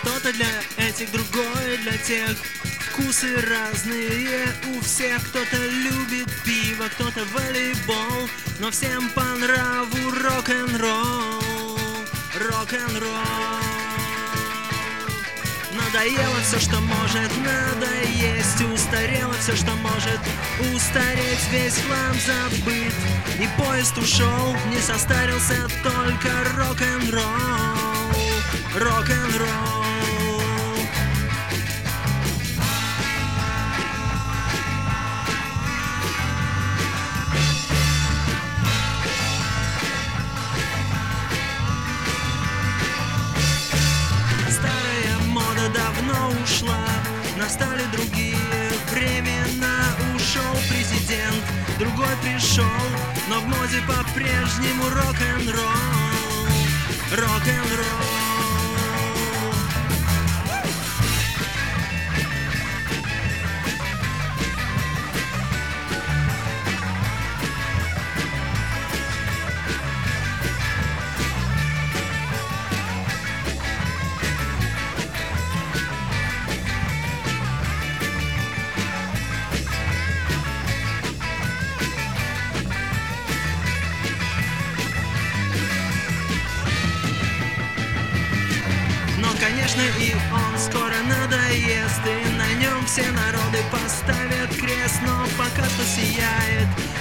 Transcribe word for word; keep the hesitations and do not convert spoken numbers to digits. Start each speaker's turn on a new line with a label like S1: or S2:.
S1: Что-то для этих, другое для тех. Вкусы разные у всех. Кто-то любит пиво, кто-то волейбол, но всем по нраву рок-н-ролл, рок-н-ролл. Надоело все, что может надоесть, устарело все, что может устареть, весь хлам забыт, и поезд ушел, не состарился только рок-н-ролл, рок-н-ролл. Давно ушла, настали другие времена. Ушел президент, другой пришел, но в моде по-прежнему рок-н-ролл, рок-н-ролл. Конечно, и он скоро надоест, и на нем все народы поставят крест, но пока что сияет